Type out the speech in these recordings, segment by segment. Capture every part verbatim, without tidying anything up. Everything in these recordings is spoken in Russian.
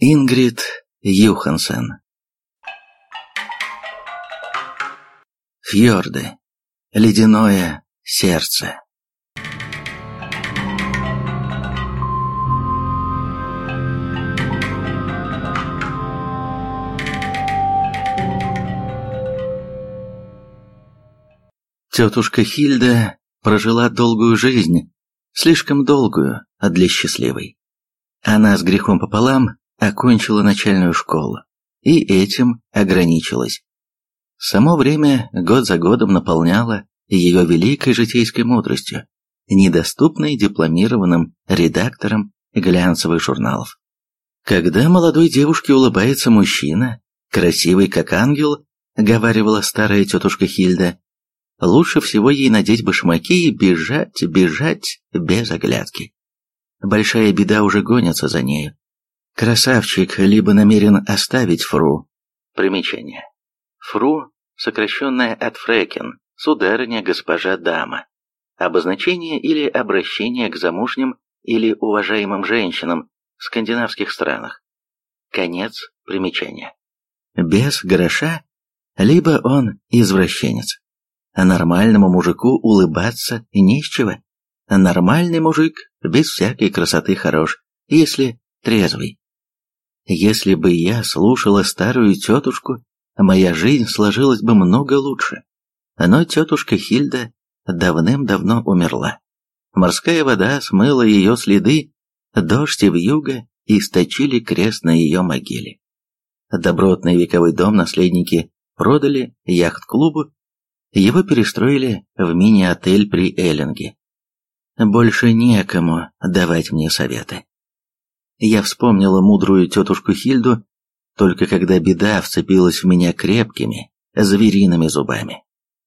Ингрид Юхансен. Фьорды. Ледяное сердце. Тетушка Хильда прожила долгую жизнь, слишком долгую для счастливой. Она с грехом пополам окончила начальную школу, и этим ограничилась. Само время год за годом наполняло ее великой житейской мудростью, недоступной дипломированным редакторам глянцевых журналов. Когда молодой девушке улыбается мужчина, красивый как ангел, говаривала старая тетушка Хильда, лучше всего ей надеть башмаки и бежать, бежать без оглядки. Большая беда уже гонится за нею. Красавчик либо намерен оставить фру. Примечание. Фру, сокращенное от фрекен, сударыня, госпожа, дама. Обозначение или обращение к замужним или уважаемым женщинам в скандинавских странах. Конец примечания. Без гроша, либо он извращенец. А нормальному мужику улыбаться не с чего. Нормальный мужик без всякой красоты хорош, если трезвый. Если бы я слушала старую тетушку, моя жизнь сложилась бы много лучше. Но тетушка Хильда давным-давно умерла. Морская вода смыла ее следы, дождь и вьюга источили крест на ее могиле. Добротный вековой дом наследники продали яхт-клубу, его перестроили в мини-отель при Эллинге. Больше некому давать мне советы. Я вспомнила мудрую тетушку Хильду, только когда беда вцепилась в меня крепкими, звериными зубами.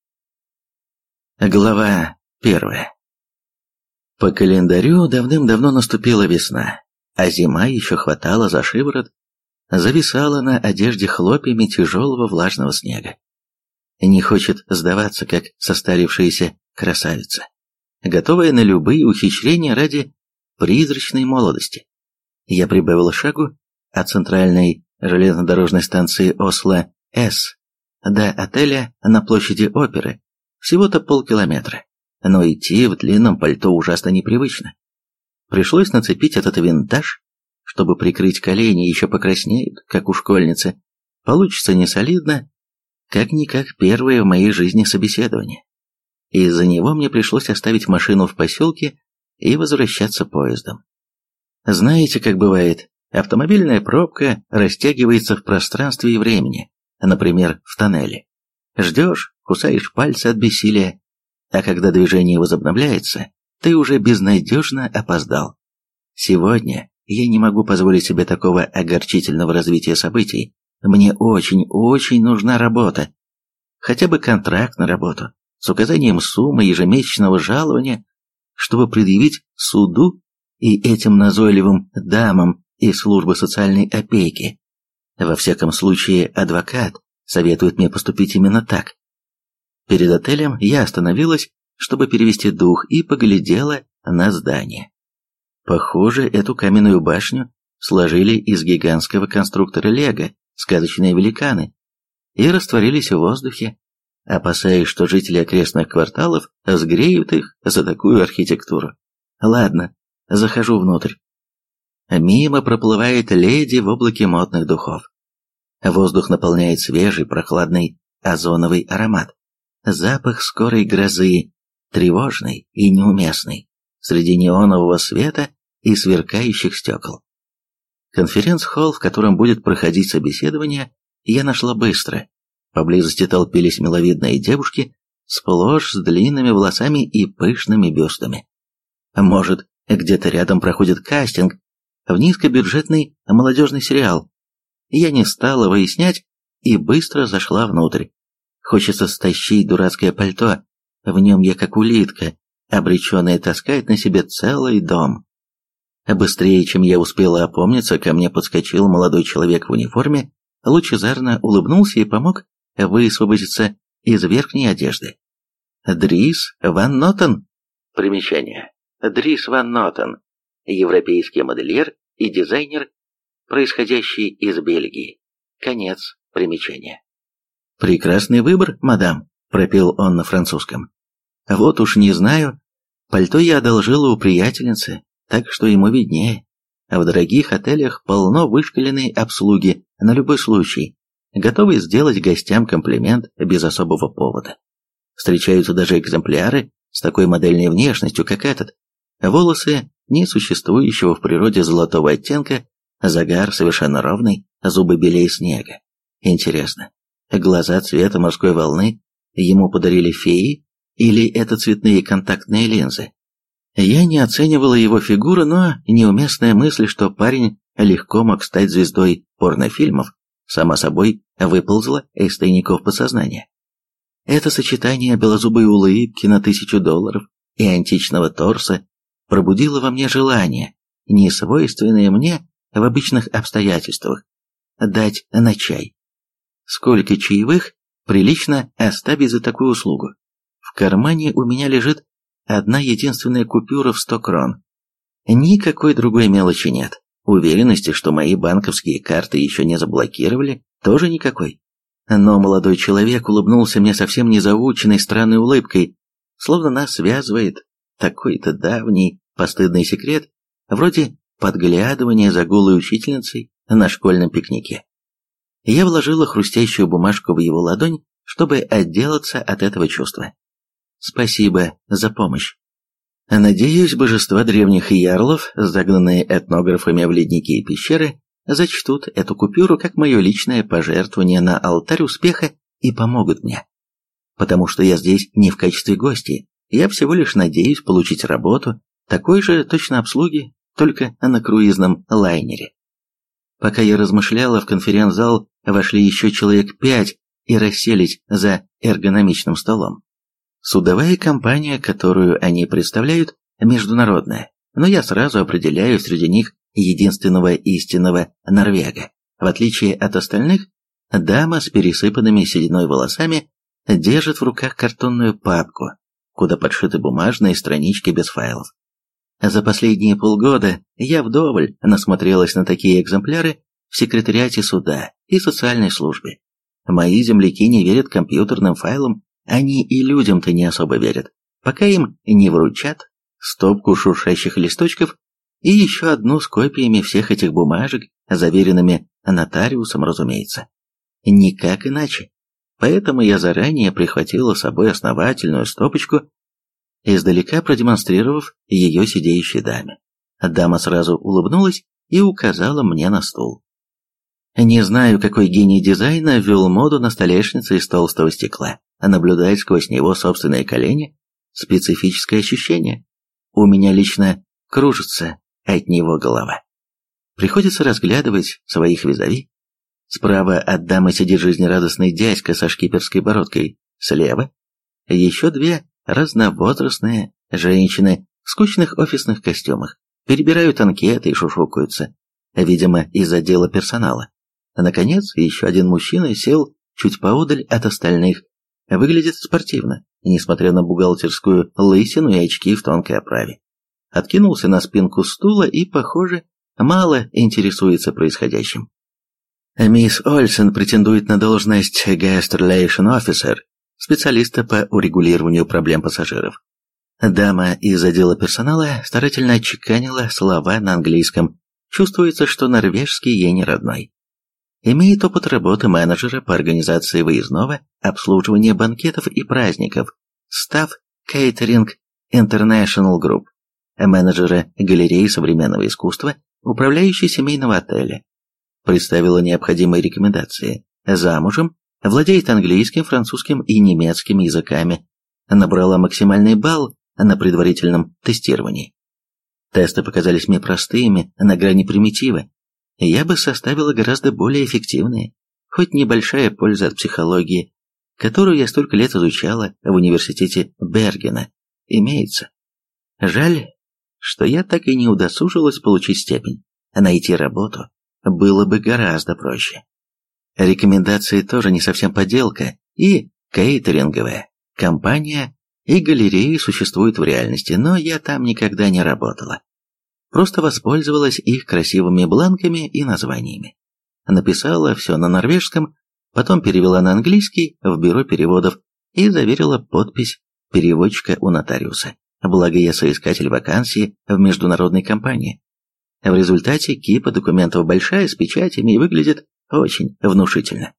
Глава первая. По календарю давным-давно наступила весна, а зима еще хватала за шиворот, зависала на одежде хлопьями тяжелого влажного снега. Не хочет сдаваться, как состарившаяся красавица, готовая на любые ухищрения ради призрачной молодости. Я прибавила шагу от центральной железнодорожной станции Осло-С до отеля на площади Оперы, всего-то полкилометра, но идти в длинном пальто ужасно непривычно. Пришлось нацепить этот винтаж, чтобы прикрыть колени, еще покраснеют, как у школьницы. Получится несолидно, как-никак первое в моей жизни собеседование. Из-за него мне пришлось оставить машину в поселке и возвращаться поездом. Знаете, как бывает, автомобильная пробка растягивается в пространстве и времени, например, в тоннеле. Ждешь, кусаешь пальцы от бессилия, а когда движение возобновляется, ты уже безнадежно опоздал. Сегодня я не могу позволить себе такого огорчительного развития событий. Мне очень-очень нужна работа. Хотя бы контракт на работу, с указанием суммы ежемесячного жалования, чтобы предъявить суду и этим назойливым дамам из службы социальной опеки. Во всяком случае, адвокат советует мне поступить именно так. Перед отелем я остановилась, чтобы перевести дух, и поглядела на здание. Похоже, эту каменную башню сложили из гигантского конструктора Лего сказочные великаны и растворились в воздухе, опасаясь, что жители окрестных кварталов сгреют их за такую архитектуру. Ладно, захожу внутрь. Мимо проплывает леди в облаке модных духов. Воздух наполняет свежий, прохладный озоновый аромат. Запах скорой грозы, тревожный и неуместный, среди неонового света и сверкающих стекол. Конференц-холл, в котором будет проходить собеседование, я нашла быстро. Поблизости толпились миловидные девушки, сплошь с длинными волосами и пышными бюстами. Может, где-то рядом проходит кастинг в низкобюджетный молодежный сериал. Я не стала выяснять и быстро зашла внутрь. Хочется стащить дурацкое пальто, в нем я как улитка, обреченная таскать на себе целый дом. Быстрее, чем я успела опомниться, ко мне подскочил молодой человек в униформе, лучезарно улыбнулся и помог высвободиться из верхней одежды. Дрис Ван Нотен. Примечание. Дрис Ван Нотен. Европейский модельер и дизайнер, происходящий из Бельгии. Конец примечания. «Прекрасный выбор, мадам», — пропел он на французском. «Вот уж не знаю. Пальто я одолжила у приятельницы, так что ему виднее. В дорогих отелях полно вышкаленной обслуги на любой случай, готовой сделать гостям комплимент без особого повода. Встречаются даже экземпляры с такой модельной внешностью, как этот. Волосы несуществующего в природе золотого оттенка, загар совершенно ровный, зубы белее снега. Интересно, глаза цвета морской волны ему подарили феи или это цветные контактные линзы? Я не оценивала его фигуру, но неуместная мысль, что парень легко мог стать звездой порнофильмов, само собой выползла из тайников подсознания. Это сочетание белозубой улыбки на тысячу долларов и античного торса пробудило во мне желание, несвойственное мне в обычных обстоятельствах, дать на чай. Сколько чаевых прилично оставить за такую услугу? В кармане у меня лежит одна единственная купюра в сто крон. Никакой другой мелочи нет. Уверенности, что мои банковские карты еще не заблокировали, тоже никакой. Но молодой человек улыбнулся мне совсем незаученной странной улыбкой, словно нас связывает такой-то давний постыдный секрет, вроде подглядывания за голой учительницей на школьном пикнике. Я вложила хрустящую бумажку в его ладонь, чтобы отделаться от этого чувства. Спасибо за помощь. Надеюсь, божества древних ярлов, загнанные этнографами в ледники и пещеры, зачтут эту купюру как мое личное пожертвование на алтарь успеха и помогут мне. Потому что я здесь не в качестве гостя, я всего лишь надеюсь получить работу, такой же точно обслуги, только на круизном лайнере. Пока я размышляла, в конференц-зал вошли еще человек пять и расселись за эргономичным столом. Судовая компания, которую они представляют, международная, но я сразу определяю среди них единственного истинного норвега. В отличие от остальных, дама с пересыпанными сединой волосами держит в руках картонную папку, куда подшиты бумажные странички без файлов. За последние полгода я вдоволь насмотрелась на такие экземпляры в секретариате суда и социальной службе. Мои земляки не верят компьютерным файлам, они и людям-то не особо верят, пока им не вручат стопку шуршащих листочков и еще одну с копиями всех этих бумажек, заверенными нотариусом, разумеется. Никак иначе. Поэтому я заранее прихватила с собой основательную стопочку, издалека продемонстрировав ее сидеющей даме. Дама сразу улыбнулась и указала мне на стул. Не знаю, какой гений дизайна ввел моду на столешницы из толстого стекла, а наблюдать сквозь него собственные колени – специфическое ощущение. У меня лично кружится от него голова. Приходится разглядывать своих визави. Справа от дамы сидит жизнерадостный дядька со шкиперской бородкой. Слева еще две разновозрастные женщины в скучных офисных костюмах. Перебирают анкеты и шушукаются, видимо, из отдела персонала. А наконец, еще один мужчина сел чуть поодаль от остальных. Выглядит спортивно, несмотря на бухгалтерскую лысину и очки в тонкой оправе. Откинулся на спинку стула и, похоже, мало интересуется происходящим. Мисс Ольсен претендует на должность Guest Relation Officer, специалиста по урегулированию проблем пассажиров. Дама из отдела персонала старательно отчеканила слова на английском. Чувствуется, что норвежский ей не родной. Имеет опыт работы менеджера по организации выездного обслуживания банкетов и праздников, Staff Catering International Group, менеджера галереи современного искусства, управляющей семейного отеля. Представила необходимые рекомендации. Замужем, владеет английским, французским и немецким языками. Набрала максимальный балл на предварительном тестировании. Тесты показались мне простыми, на грани примитива. Я бы составила гораздо более эффективные, хоть небольшая польза от психологии, которую я столько лет изучала в университете Бергена, имеется. Жаль, что я так и не удосужилась получить степень. Найти работу было бы гораздо проще. Рекомендации тоже не совсем подделка, и кейтеринговая компания, и галереи существуют в реальности, но я там никогда не работала. просто воспользовалась их красивыми бланками и названиями. Написала все на норвежском, потом перевела на английский в бюро переводов и заверила подпись переводчика у нотариуса. Благо я соискатель вакансии в международной компании. В результате кипа документов большая, с печатями, и выглядит очень внушительно.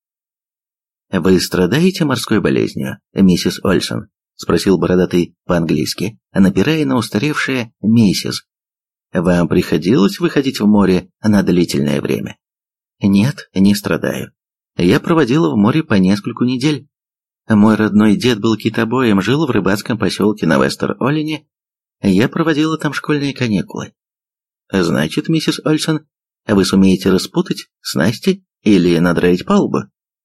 «Вы страдаете морской болезнью, миссис Ольсон?» — спросил бородатый по-английски, напирая на устаревшее «миссис». «Вам приходилось выходить в море на длительное время?» «Нет, не страдаю. Я проводила в море по нескольку недель. Мой родной дед был китобоем, жил в рыбацком поселке на Вестер-Олине. Я проводила там школьные каникулы». «Значит, миссис Ольсон, вы сумеете распутать снасти или надраить палубу?»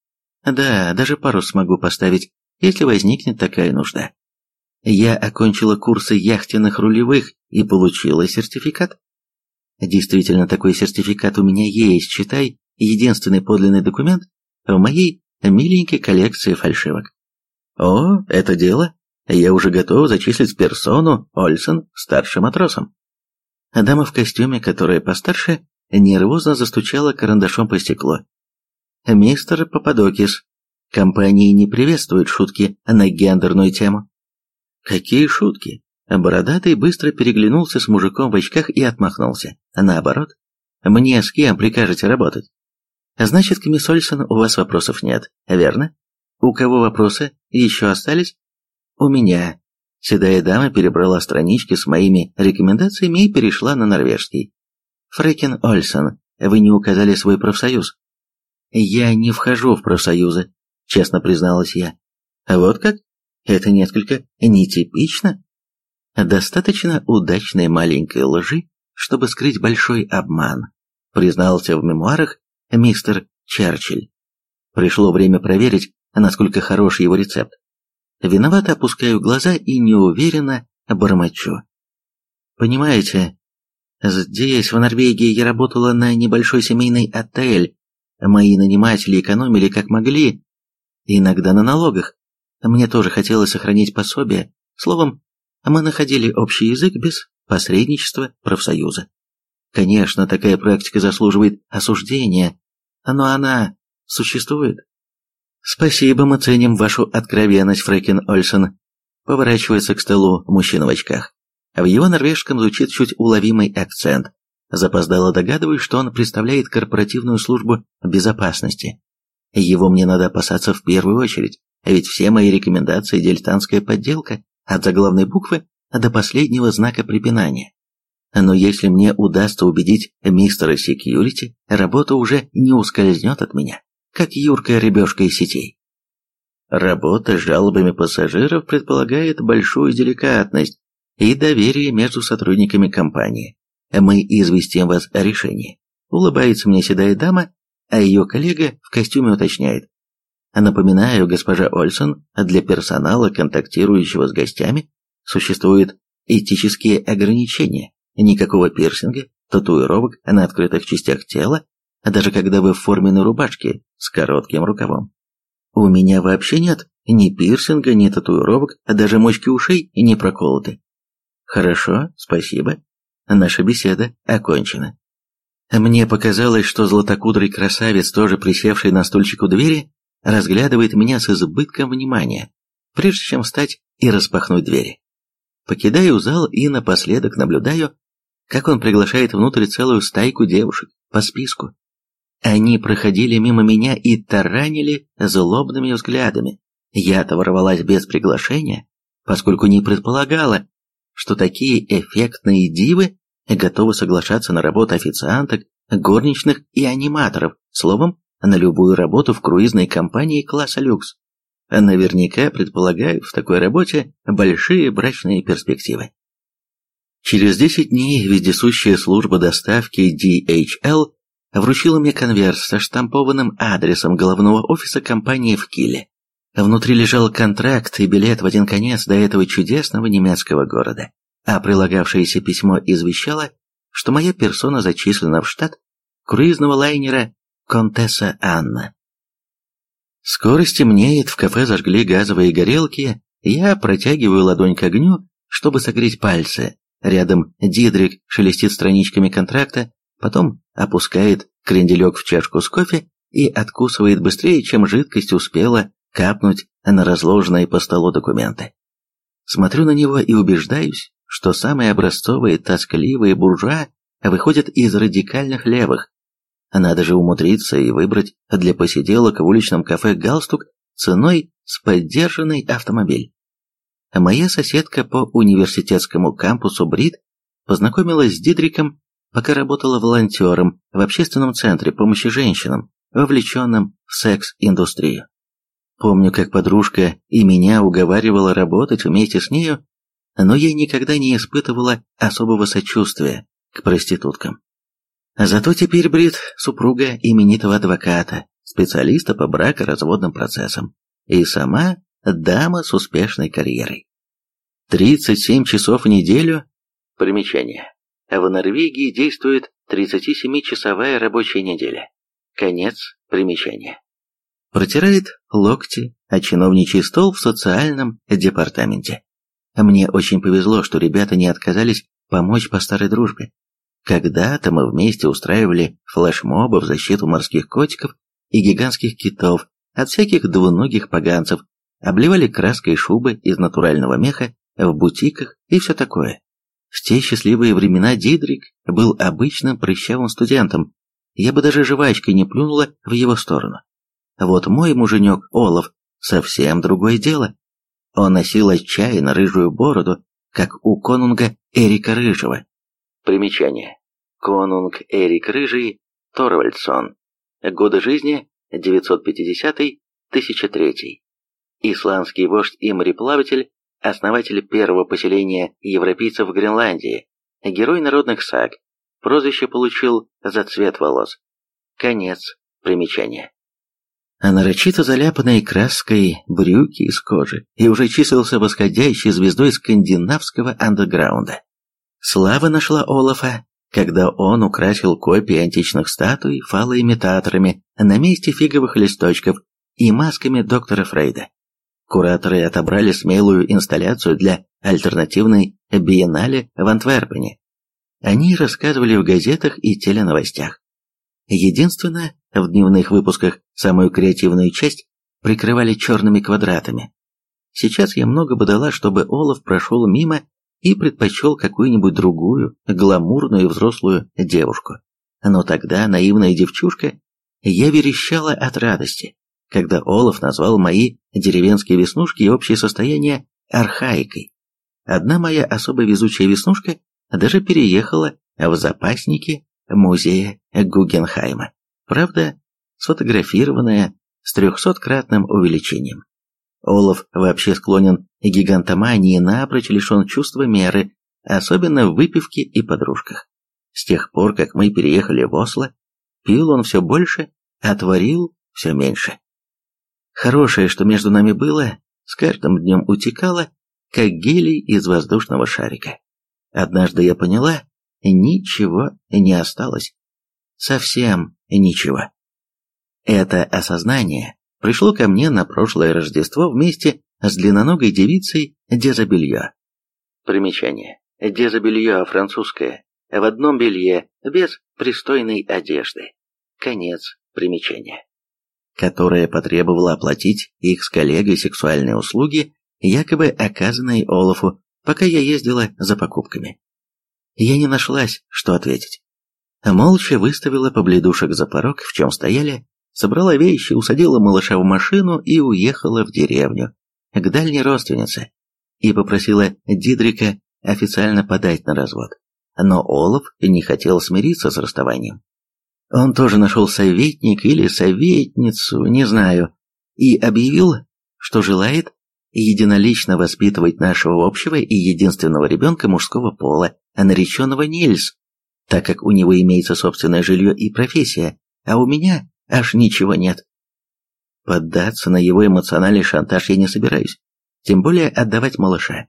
«Да, даже парус смогу поставить, если возникнет такая нужда. Я окончила курсы яхтенных рулевых и получила сертификат». «Действительно, такой сертификат у меня есть, читай, единственный подлинный документ в моей миленькой коллекции фальшивок». «О, это дело. Я уже готов зачислить персону Ольсон старшим матросом». Дама в костюме, которая постарше, нервозно застучала карандашом по стеклу. «Мистер Пападокис, компании не приветствуют шутки на гендерную тему». «Какие шутки?» Бородатый быстро переглянулся с мужиком в очках и отмахнулся. «Наоборот, мне с кем прикажете работать?» «Значит, к мисс Ольсон у вас вопросов нет, верно? У кого вопросы еще остались?» «У меня». Седая дама перебрала странички с моими рекомендациями и перешла на норвежский. «Фрекен Ольсон, вы не указали свой профсоюз». «Я не вхожу в профсоюзы», — честно призналась я. «Вот как? Это несколько нетипично». «Достаточно удачной маленькой лжи, чтобы скрыть большой обман», признался в мемуарах мистер Черчилль. Пришло время проверить, насколько хорош его рецепт. Виновато опускаю глаза и неуверенно бормочу. «Понимаете, здесь, в Норвегии, я работала на небольшой семейный отель. Мои наниматели экономили как могли, иногда на налогах. Мне тоже хотелось сохранить пособие. Словом, мы находили общий язык без посредничества профсоюза. Конечно, такая практика заслуживает осуждения, но она существует». «Спасибо, мы ценим вашу откровенность, фрекен Ольсон», поворачивается к столу мужчина в очках. В его норвежском звучит чуть уловимый акцент. Запоздало догадываюсь, что он представляет корпоративную службу безопасности. Его мне надо опасаться в первую очередь, ведь все мои рекомендации – дилетантская подделка, от заглавной буквы до последнего знака препинания. Но если мне удастся убедить мистера Секьюрити, работа уже не ускользнет от меня, как юркая рыбешка из сетей. Работа с жалобами пассажиров предполагает большую деликатность и доверие между сотрудниками компании. Мы известим вас о решении. Улыбается мне седая дама, а ее коллега в костюме уточняет. Напоминаю, госпожа Ольсон, для персонала, контактирующего с гостями, существуют этические ограничения. Никакого пирсинга, татуировок на открытых частях тела, даже когда вы в форменной рубашке с коротким рукавом. У меня вообще нет ни пирсинга, ни татуировок, а даже мочки ушей не проколоты. Хорошо, спасибо. Наша беседа окончена. Мне показалось, что златокудрый красавец, тоже присевший на стульчик у двери, разглядывает меня с избытком внимания, прежде чем встать и распахнуть двери. Покидаю зал и напоследок наблюдаю, как он приглашает внутрь целую стайку девушек по списку. Они проходили мимо меня и таранили злобными взглядами. Я-то ворвалась без приглашения, поскольку не предполагала, что такие эффектные дивы готовы соглашаться на работу официанток, горничных и аниматоров, словом, на любую работу в круизной компании класса люкс. Наверняка предполагают в такой работе большие брачные перспективы. Через десять дней вездесущая служба доставки ди эйч эл вручила мне конверт со штампованным адресом головного офиса компании в Киле. Внутри лежал контракт и билет в один конец до этого чудесного немецкого города, а прилагавшееся письмо извещало, что моя персона зачислена в штат круизного лайнера «Контесса Анна». Скоро стемнеет, в кафе зажгли газовые горелки, я протягиваю ладонь к огню, чтобы согреть пальцы, рядом Дидрик шелестит страничками контракта, потом опускает кренделек в чашку с кофе и откусывает быстрее, чем жидкость успела капнуть на разложенные по столу документы. Смотрю на него и убеждаюсь, что самые образцовые тоскливые буржуа выходят из радикальных левых. Надо же умудриться и выбрать для посиделок в уличном кафе галстук ценой с поддержанный автомобиль. Моя соседка по университетскому кампусу Брит познакомилась с Дидриком, пока работала волонтером в общественном центре помощи женщинам, вовлеченным в секс-индустрию. Помню, как подружка и меня уговаривала работать вместе с нею, но я никогда не испытывала особого сочувствия к проституткам. Зато теперь Брит – супруга именитого адвоката, специалиста по бракоразводным процессам, и сама дама с успешной карьерой. тридцать семь часов в неделю. Примечание. В Норвегии действует тридцатисемичасовая рабочая неделя. Конец примечания. Протирает локти о чиновничий стол в социальном департаменте. Мне очень повезло, что ребята не отказались помочь по старой дружбе. Когда-то мы вместе устраивали флешмобы в защиту морских котиков и гигантских китов от всяких двуногих поганцев, обливали краской шубы из натурального меха в бутиках и все такое. В те счастливые времена Дидрик был обычным прыщавым студентом, я бы даже жвачкой не плюнула в его сторону. Вот мой муженек Олаф совсем другое дело. Он носил отчаянно рыжую бороду, как у конунга Эрика Рыжего. Примечание. Конунг Эрик Рыжий Торвальдсон. Годы жизни девятьсот пятидесятый — тысяча третий. Исландский вождь и мореплаватель, основатель первого поселения европейцев в Гренландии, герой народных саг, прозвище получил за цвет волос. Конец примечания. А нарочито заляпанные краской брюки из кожи и уже числился восходящей звездой скандинавского андерграунда. Слава нашла Олафа, когда он украсил копии античных статуй фалоимитаторами на месте фиговых листочков и масками доктора Фрейда. Кураторы отобрали смелую инсталляцию для альтернативной биеннале в Антверпене. Они рассказывали в газетах и теленовостях. Единственное, в дневных выпусках самую креативную часть прикрывали черными квадратами. Сейчас я много бы дала, чтобы Олаф прошел мимо и предпочел какую-нибудь другую, гламурную взрослую девушку. Но тогда, наивная девчушка, я верещала от радости, когда Олаф назвал мои деревенские веснушки и общее состояние архаикой. Одна моя особо везучая веснушка даже переехала в запасники музея Гугенхайма, правда, сфотографированная с трехсоткратным увеличением. Олаф вообще склонен к гигантомании, напрочь лишен чувства меры, особенно в выпивке и подружках. С тех пор, как мы переехали в Осло, пил он все больше, а творил все меньше. Хорошее, что между нами было, с каждым днем утекало, как гелий из воздушного шарика. Однажды я поняла, ничего не осталось. Совсем ничего. Это осознание пришло ко мне на прошлое Рождество вместе с длинноногой девицей Дезабелье. Примечание. Дезабелье французское. В одном белье, без пристойной одежды. Конец примечания. Которая потребовала оплатить их с коллегой сексуальные услуги, якобы оказанные Олафу, пока я ездила за покупками. Я не нашлась, что ответить. Молча выставила побледушек за порог, в чем стояли, собрала вещи, усадила малыша в машину и уехала в деревню, к дальней родственнице, и попросила Дидрика официально подать на развод. Но Олаф не хотел смириться с расставанием. Он тоже нашел советник или советницу, не знаю, и объявил, что желает единолично воспитывать нашего общего и единственного ребенка мужского пола, нареченного Нильс, так как у него имеется собственное жилье и профессия, а у меня аж ничего нет. Поддаться на его эмоциональный шантаж я не собираюсь, тем более отдавать малыша.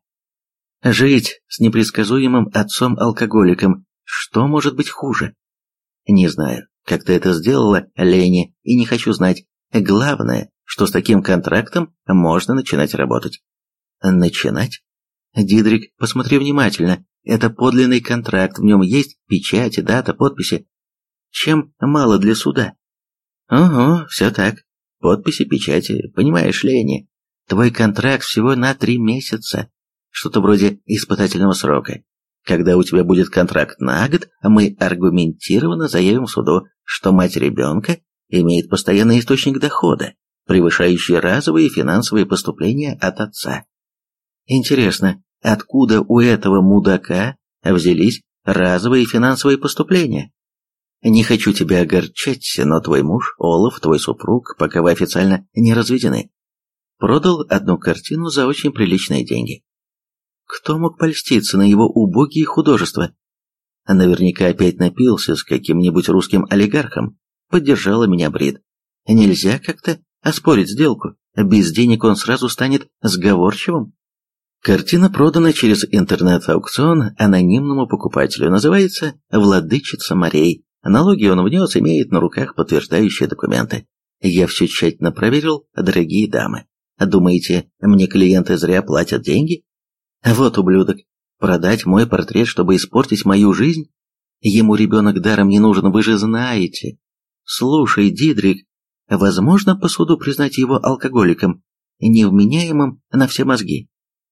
Жить с непредсказуемым отцом-алкоголиком, что может быть хуже? Не знаю, как ты это сделала, Лени, и не хочу знать. Главное, что с таким контрактом можно начинать работать. Начинать? Дидрик, посмотри внимательно, Это подлинный контракт, в нем есть печати, дата, подписи. Чем мало для суда? Ого, все так. Подписи, печати, понимаешь, Лени, твой контракт всего на три месяца. Что-то вроде испытательного срока. Когда у тебя будет контракт на год, мы аргументированно заявим суду, что мать ребенка имеет постоянный источник дохода, превышающий разовые финансовые поступления от отца. Интересно, откуда у этого мудака взялись разовые финансовые поступления? Не хочу тебя огорчать, но твой муж, Олаф, твой супруг, пока вы официально не разведены, продал одну картину за очень приличные деньги. Кто мог польститься на его убогие художества? Наверняка опять напился с каким-нибудь русским олигархом. Поддержала меня Брит. Нельзя как-то оспорить сделку. Без денег он сразу станет сговорчивым. Картина продана через интернет-аукцион анонимному покупателю. Называется «Владычица морей». Налоги он внес, имеет на руках подтверждающие документы. Я все тщательно проверил, дорогие дамы. Думаете, мне клиенты зря платят деньги? Вот ублюдок. Продать мой портрет, чтобы испортить мою жизнь? Ему ребенок даром не нужен, вы же знаете. Слушай, Дидрик, возможно по суду признать его алкоголиком, невменяемым на все мозги?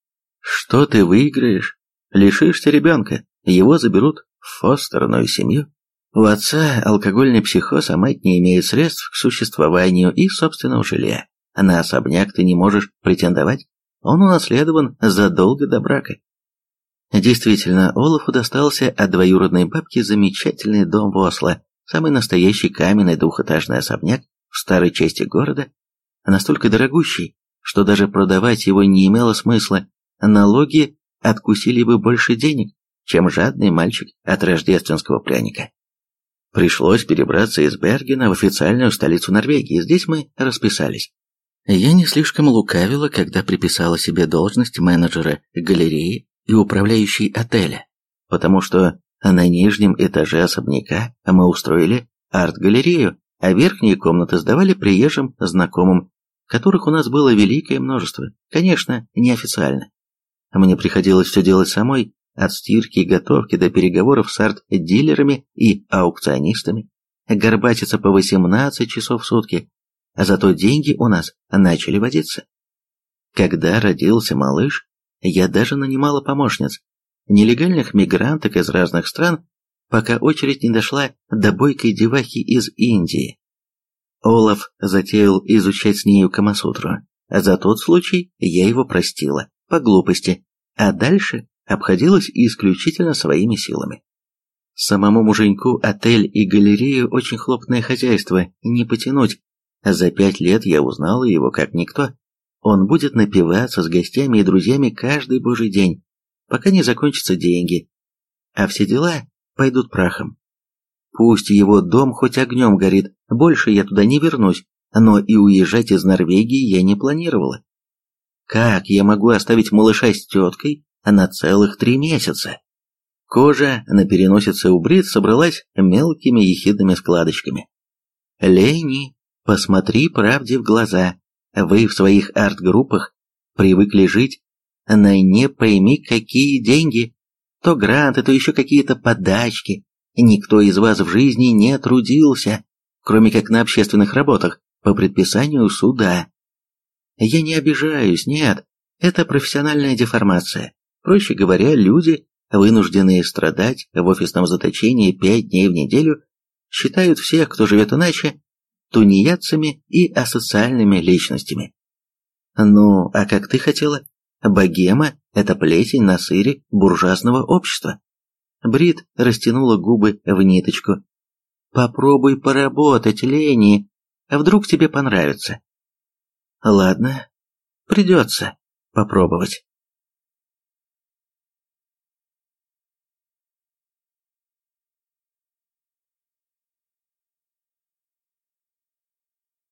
Что ты выиграешь? Лишишься ребенка, его заберут в фостерную семью. У отца алкогольный психоз, а мать не имеет средств к существованию и собственного жилья. На особняк ты не можешь претендовать, он унаследован задолго до брака. Действительно, Олафу достался от двоюродной бабки замечательный дом в Осло, самый настоящий каменный двухэтажный особняк в старой части города, настолько дорогущий, что даже продавать его не имело смысла, налоги откусили бы больше денег, чем жадный мальчик от рождественского пряника. Пришлось перебраться из Бергена в официальную столицу Норвегии, здесь мы расписались. Я не слишком лукавила, когда приписала себе должность менеджера галереи и управляющей отеля, потому что на нижнем этаже особняка мы устроили арт-галерею, а верхние комнаты сдавали приезжим знакомым, которых у нас было великое множество, конечно, неофициально. Мне приходилось все делать самой, от стирки и готовки до переговоров с арт-дилерами и аукционистами, горбатиться по восемнадцать часов в сутки, а зато деньги у нас начали водиться. Когда родился малыш, я даже нанимала помощниц, нелегальных мигранток из разных стран, пока очередь не дошла до бойкой девахи из Индии. Олаф затеял изучать с нею Камасутру, а за тот случай я его простила, по глупости, а дальше обходилась исключительно своими силами. Самому муженьку отель и галерею очень хлопотное хозяйство, не потянуть. За пять лет я узнала его как никто. Он будет напиваться с гостями и друзьями каждый божий день, пока не закончатся деньги, а все дела пойдут прахом. Пусть его дом хоть огнем горит, больше я туда не вернусь, но и уезжать из Норвегии я не планировала. Как я могу оставить малыша с теткой на целых три месяца? Кожа на переносице у Брит собралась мелкими ехидными складочками. Лени, посмотри правде в глаза. Вы в своих арт-группах привыкли жить на не пойми какие деньги. То гранты, то еще какие-то подачки. Никто из вас в жизни не трудился, кроме как на общественных работах, по предписанию суда. Я не обижаюсь, нет, это профессиональная деформация. Проще говоря, люди, вынужденные страдать в офисном заточении пять дней в неделю, считают всех, кто живет иначе, тунеядцами и асоциальными личностями. Ну, а как ты хотела? Богема – это плесень на сыре буржуазного общества. Брит растянула губы в ниточку. Попробуй поработать, Лени, а вдруг тебе понравится. Ладно, придется попробовать.